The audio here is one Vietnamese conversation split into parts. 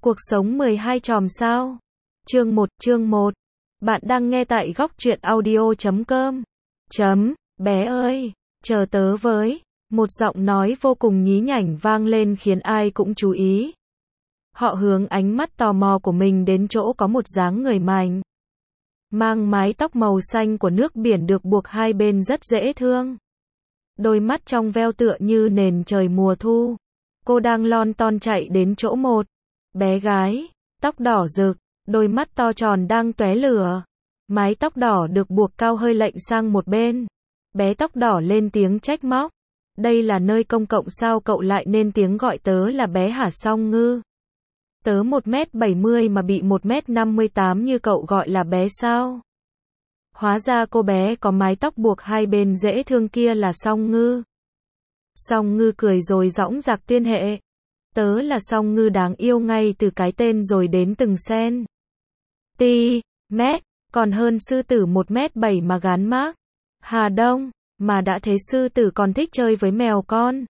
Cuộc sống 12 chòm sao. Chương 1. Bạn đang nghe tại góc truyện audio.com. Bé ơi, chờ tớ với. Một giọng nói vô cùng nhí nhảnh vang lên khiến ai cũng chú ý. Họ hướng ánh mắt tò mò của mình đến chỗ có một dáng người mảnh. Mang mái tóc màu xanh của nước biển được buộc hai bên rất dễ thương. Đôi mắt trong veo tựa như nền trời mùa thu. Cô đang lon ton chạy đến chỗ một bé gái, tóc đỏ rực, đôi mắt to tròn đang tóe lửa. Mái tóc đỏ được buộc cao hơi lệch sang một bên. Bé tóc đỏ lên tiếng trách móc. Đây là nơi công cộng sao cậu lại nên tiếng gọi tớ là bé hả Song Ngư? Tớ 1m70 mà bị 1m58 như cậu gọi là bé sao? Hóa ra cô bé có mái tóc buộc hai bên dễ thương kia là Song Ngư. Song Ngư cười rồi dõng dạc tuyên hệ. Tớ là Song Ngư đáng yêu ngay từ cái tên rồi đến từng sen. Mét, còn hơn sư tử 1m7 mà gán mác. Hà Đông, mà đã thế sư tử còn thích chơi với mèo con.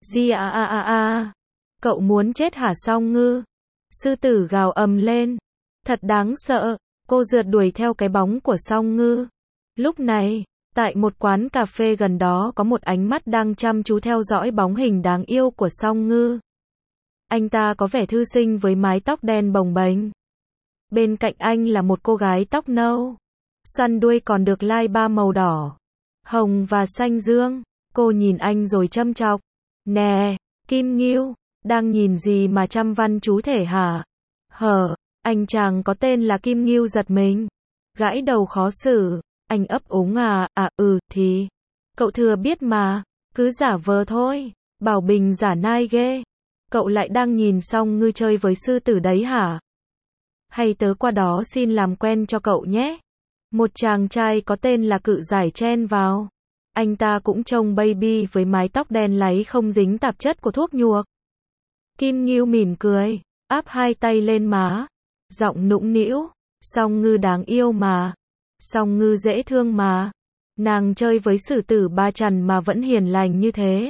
Cậu muốn chết hả Song Ngư? Sư tử gào ầm lên. Thật đáng sợ, cô rượt đuổi theo cái bóng của Song Ngư. Lúc này, tại một quán cà phê gần đó có một ánh mắt đang chăm chú theo dõi bóng hình đáng yêu của Song Ngư. Anh ta có vẻ thư sinh với mái tóc đen bồng bềnh. Bên cạnh anh là một cô gái tóc nâu. Xoăn đuôi còn được lai ba màu đỏ, hồng và xanh dương. Cô nhìn anh rồi châm chọc. Nè, Kim Ngưu, đang nhìn gì mà chăm văn chú thể hả? Anh chàng có tên là Kim Ngưu giật mình. Gãi đầu khó xử. Anh ấp úng thì. Cậu thừa biết mà, cứ giả vờ thôi. Bảo Bình giả nai ghê. Cậu lại đang nhìn Song Ngư chơi với sư tử đấy hả? Hay tớ qua đó xin làm quen cho cậu nhé. Một chàng trai có tên là Cự Giải chen vào. Anh ta cũng trông baby với mái tóc đen láy không dính tạp chất của thuốc nhuộm. Kim Ngưu mỉm cười, áp hai tay lên má. Giọng nũng nĩu. Song Ngư đáng yêu mà. Song Ngư dễ thương mà. Nàng chơi với sử tử ba chằn mà vẫn hiền lành như thế.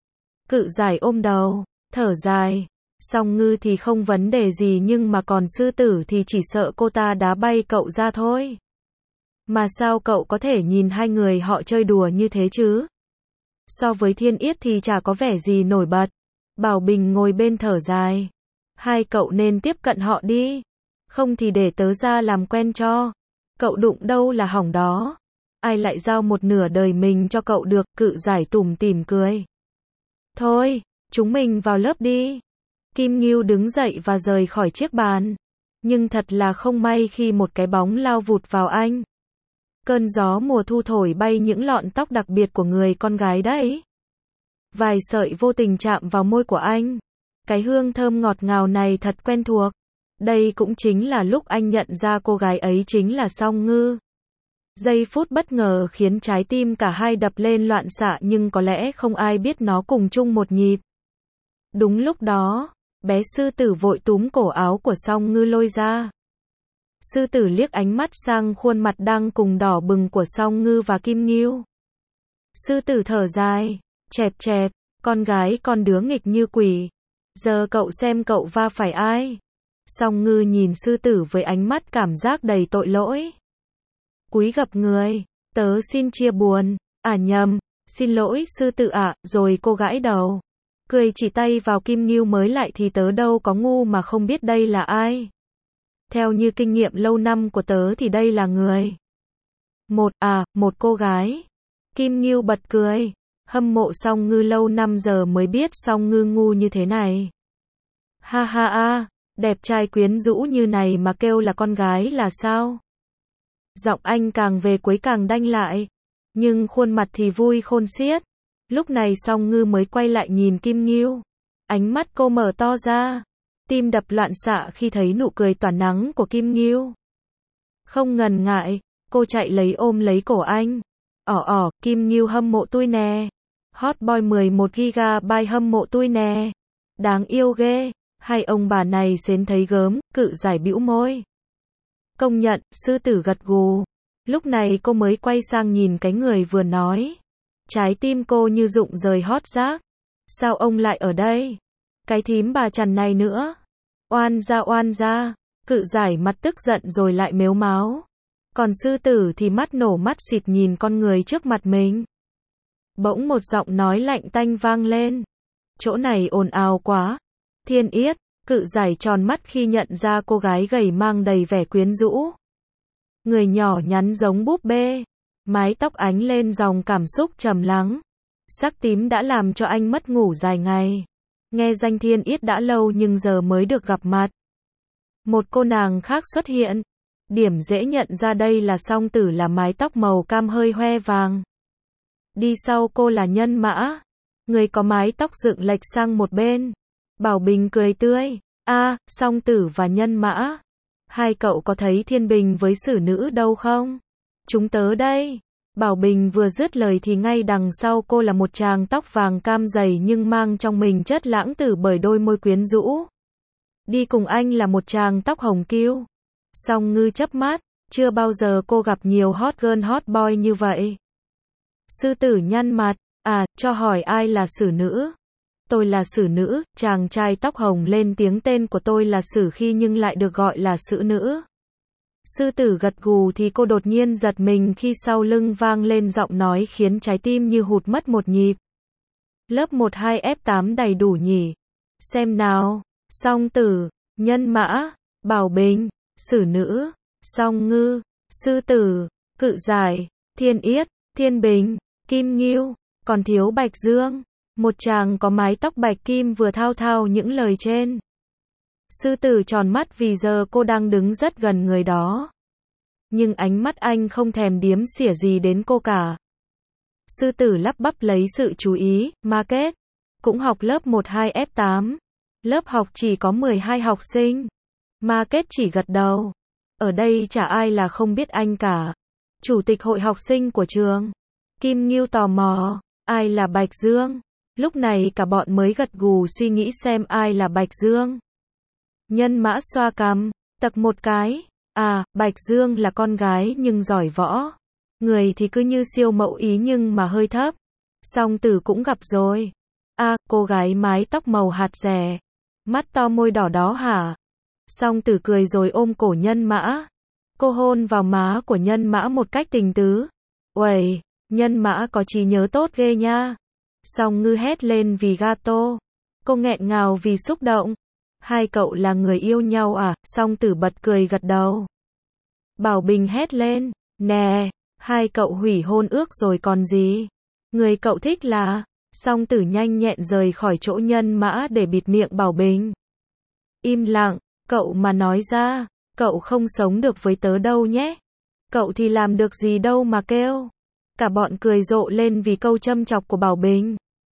Cự Giải ôm đầu, thở dài. Song Ngư thì không vấn đề gì nhưng mà còn sư tử thì chỉ sợ cô ta đá bay cậu ra thôi. Mà sao cậu có thể nhìn hai người họ chơi đùa như thế chứ? So với Thiên Yết thì chả có vẻ gì nổi bật. Bảo Bình ngồi bên thở dài. Hai cậu nên tiếp cận họ đi. Không thì để tớ ra làm quen cho. Cậu đụng đâu là hỏng đó. Ai lại giao một nửa đời mình cho cậu được? Cự Giải tủm tỉm cười. Thôi, chúng mình vào lớp đi. Kim Ngưu đứng dậy và rời khỏi chiếc bàn. Nhưng thật là không may khi một cái bóng lao vụt vào anh. Cơn gió mùa thu thổi bay những lọn tóc đặc biệt của người con gái đấy. Vài sợi vô tình chạm vào môi của anh. Cái hương thơm ngọt ngào này thật quen thuộc. Đây cũng chính là lúc anh nhận ra cô gái ấy chính là Song Ngư. Giây phút bất ngờ khiến trái tim cả hai đập lên loạn xạ nhưng có lẽ không ai biết nó cùng chung một nhịp. Đúng lúc đó, bé sư tử vội túm cổ áo của Song Ngư lôi ra. Sư tử liếc ánh mắt sang khuôn mặt đang cùng đỏ bừng của Song Ngư và Kim Ngưu. Sư tử thở dài, chẹp, con gái con đứa nghịch như quỷ. Giờ cậu xem cậu va phải ai? Song Ngư nhìn sư tử với ánh mắt cảm giác đầy tội lỗi. Cúi gập người, tớ xin chia buồn. Nhầm, xin lỗi sư tử ạ, rồi cô gãi đầu. Cười chỉ tay vào Kim Ngưu mới lại thì tớ đâu có ngu mà không biết đây là ai. Theo như kinh nghiệm lâu năm của tớ thì đây là người. Một cô gái. Kim Ngưu bật cười. Hâm mộ Song Ngư lâu năm giờ mới biết Song Ngư ngu như thế này. Đẹp trai quyến rũ như này mà kêu là con gái là sao? Giọng anh càng về cuối càng đanh lại. Nhưng khuôn mặt thì vui khôn xiết. Lúc này Song Ngư mới quay lại nhìn Kim Ngưu. Ánh mắt cô mở to ra. Tim đập loạn xạ khi thấy nụ cười tỏa nắng của Kim Ngưu. Không ngần ngại, cô chạy lấy ôm lấy cổ anh. Kim Ngưu hâm mộ tôi nè. Hot boy 11GB hâm mộ tôi nè. Đáng yêu ghê. Hai ông bà này xến thấy gớm. Cự Giải bĩu môi. Công nhận, sư tử gật gù. Lúc này cô mới quay sang nhìn cái người vừa nói. Trái tim cô như rụng rời hót rác. Sao ông lại ở đây? Cái thím bà chằn này nữa. oan gia, cự giải mặt tức giận rồi lại mếu máo. Còn sư tử thì mắt nổ mắt xịt nhìn con người trước mặt mình. Bỗng một giọng nói lạnh tanh vang lên. Chỗ này ồn ào quá. Thiên Yết, cự giải tròn mắt khi nhận ra cô gái gầy mang đầy vẻ quyến rũ. Người nhỏ nhắn giống búp bê. Mái tóc ánh lên dòng cảm xúc trầm lắng. Sắc tím đã làm cho anh mất ngủ dài ngày. Nghe danh Thiên Yết đã lâu nhưng giờ mới được gặp mặt. Một cô nàng khác xuất hiện. Điểm dễ nhận ra đây là song tử là mái tóc màu cam hơi hoe vàng. Đi sau cô là Nhân Mã. Người có mái tóc dựng lệch sang một bên. Bảo Bình cười tươi. Song tử và Nhân Mã. Hai cậu có thấy Thiên Bình với xử nữ đâu không? Chúng tớ đây. Bảo Bình vừa dứt lời thì ngay đằng sau cô là một chàng tóc vàng cam dày nhưng mang trong mình chất lãng tử bởi đôi môi quyến rũ. Đi cùng anh là một chàng tóc hồng kiêu. Song Ngư chớp mắt, chưa bao giờ cô gặp nhiều hot girl hot boy như vậy. Sư tử nhăn mặt, cho hỏi ai là xử nữ? Tôi là xử nữ, chàng trai tóc hồng lên tiếng tên của tôi là Sử Khi nhưng lại được gọi là xử nữ. Sư tử gật gù thì cô đột nhiên giật mình khi sau lưng vang lên giọng nói khiến trái tim như hụt mất một nhịp. Lớp 12F8 đầy đủ nhỉ? Xem nào, Song tử, Nhân Mã, Bảo Bình, xử nữ, Song Ngư, sư tử, cự giải, Thiên Yết, Thiên Bình, Kim Ngưu, còn thiếu Bạch Dương. Một chàng có mái tóc bạch kim vừa thao thao những lời trên. Sư tử tròn mắt vì giờ cô đang đứng rất gần người đó. Nhưng ánh mắt anh không thèm điếm xỉa gì đến cô cả. Sư tử lắp bắp lấy sự chú ý, Market, cũng học lớp 12F8. Lớp học chỉ có 12 học sinh. Market chỉ gật đầu. Ở đây chả ai là không biết anh cả. Chủ tịch hội học sinh của trường. Kim Ngưu tò mò, ai là Bạch Dương? Lúc này cả bọn mới gật gù suy nghĩ xem ai là Bạch Dương. Nhân Mã xoa cằm, tặc một cái. Bạch Dương là con gái nhưng giỏi võ. Người thì cứ như siêu mẫu ý nhưng mà hơi thấp. Song tử cũng gặp rồi. Cô gái mái tóc màu hạt rẻ. Mắt to môi đỏ đó hả? Song tử cười rồi ôm cổ Nhân Mã. Cô hôn vào má của Nhân Mã một cách tình tứ. Uầy, Nhân Mã có trí nhớ tốt ghê nha. Song Ngư hét lên vì gato. Cô nghẹn ngào vì xúc động. Hai cậu là người yêu nhau à? Song tử bật cười gật đầu. Bảo Bình hét lên. Nè, hai cậu hủy hôn ước rồi còn gì? Người cậu thích là... Song tử nhanh nhẹn rời khỏi chỗ Nhân Mã để bịt miệng Bảo Bình. Im lặng, cậu mà nói ra, cậu không sống được với tớ đâu nhé. Cậu thì làm được gì đâu mà kêu. Cả bọn cười rộ lên vì câu châm chọc của Bảo Bình.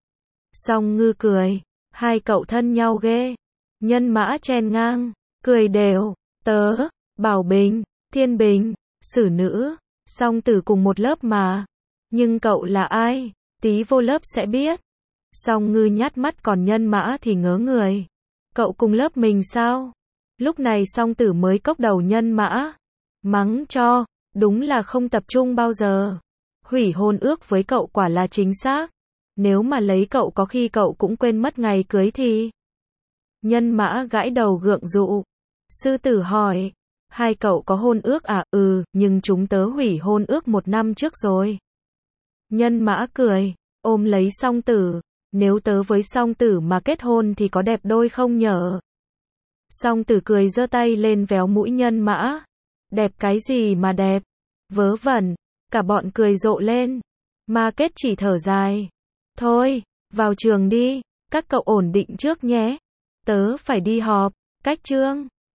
Song Ngư cười, hai cậu thân nhau ghê. Nhân Mã chen ngang, cười đều, tớ, Bảo Bình, Thiên Bình, xử nữ, Song tử cùng một lớp mà. Nhưng cậu là ai? Tí vô lớp sẽ biết. Song Ngư nhát mắt còn Nhân Mã thì ngớ người. Cậu cùng lớp mình sao? Lúc này Song tử mới cốc đầu Nhân Mã. Mắng cho, đúng là không tập trung bao giờ. Hủy hôn ước với cậu quả là chính xác. Nếu mà lấy cậu có khi cậu cũng quên mất ngày cưới thì. Nhân Mã gãi đầu gượng dụ. Sư tử hỏi, hai cậu có hôn ước à? Nhưng chúng tớ hủy hôn ước 1 năm trước rồi. Nhân Mã cười, ôm lấy Song tử. Nếu tớ với Song tử mà kết hôn thì có đẹp đôi không nhở? Song tử cười giơ tay lên véo mũi Nhân Mã. Đẹp cái gì mà đẹp? Vớ vẩn. Cả bọn cười rộ lên. Market chỉ thở dài. Thôi, vào trường đi. Các cậu ổn định trước nhé. Tớ phải đi họp. Cách chương.